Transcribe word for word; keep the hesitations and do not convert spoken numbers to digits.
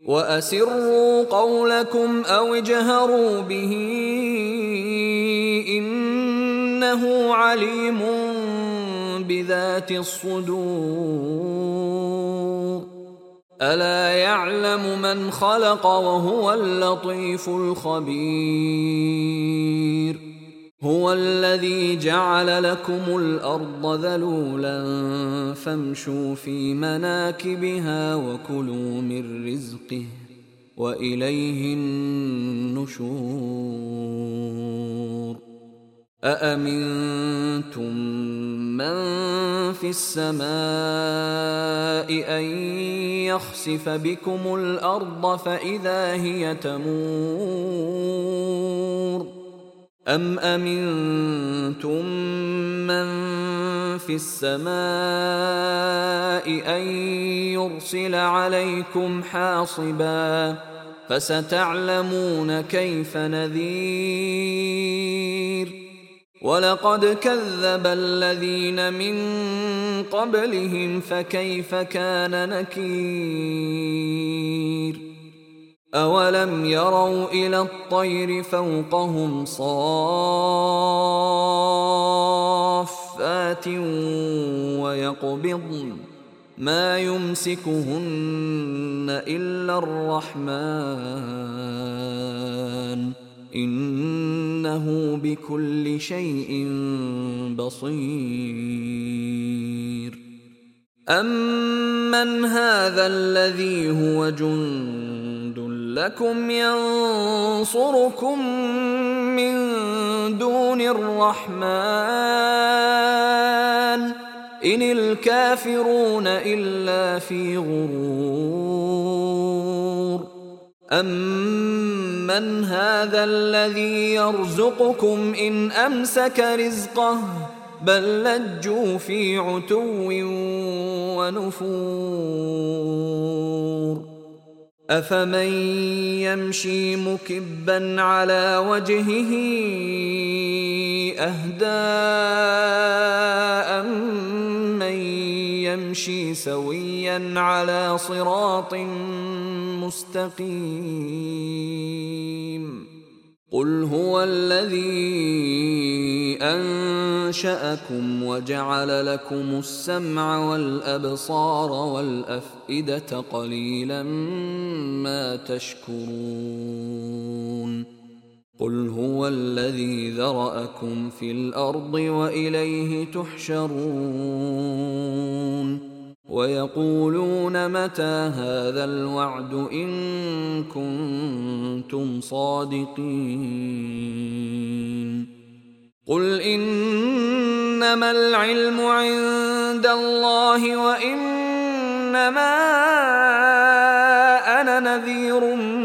وأسروا قولكم أو اجهروا به إنه عليم بذات الصدور ألا يعلم من خلق وهو اللطيف الخبير هو الذي جعل لكم الأرض ذلولا فامشوا في مناكبها وكلوا من رزقه وإليه النشور أأمنتم من في السماء أن يخسف بكم الأرض فإذا هي تمور أم أمنتم من في السماء أن يرسل عليكم حاصبا فستعلمون كيف نذير ولقد كذب الذين من قبلهم فكيف كان نكير أولم يروا إلى الطير فوقهم صافات ويقبضن ما يمسكهن إلا الرحمن إنه بكل شيء بصير أمن هذا الذي هو جند لكم ينصركم من دون الرحمن إن الكافرون إلا في غرور أمن هذا الذي يرزقكم إن أمسك رزقه بل لجوا في عتو ونفور أفمن يمشي مكبا على وجهه أهدى أمن يمشي سويا على صراط مستقيم قل هو الذي أنشأكم وجعل لكم السمع والأبصار والأفئدة قليلا ما تشكرون قل هو الذي ذرأكم في الأرض وإليه تحشرون ويقولون متى هذا الوعد إن كنتم صادقين قل إنما العلم عند الله وإنما أنا نذير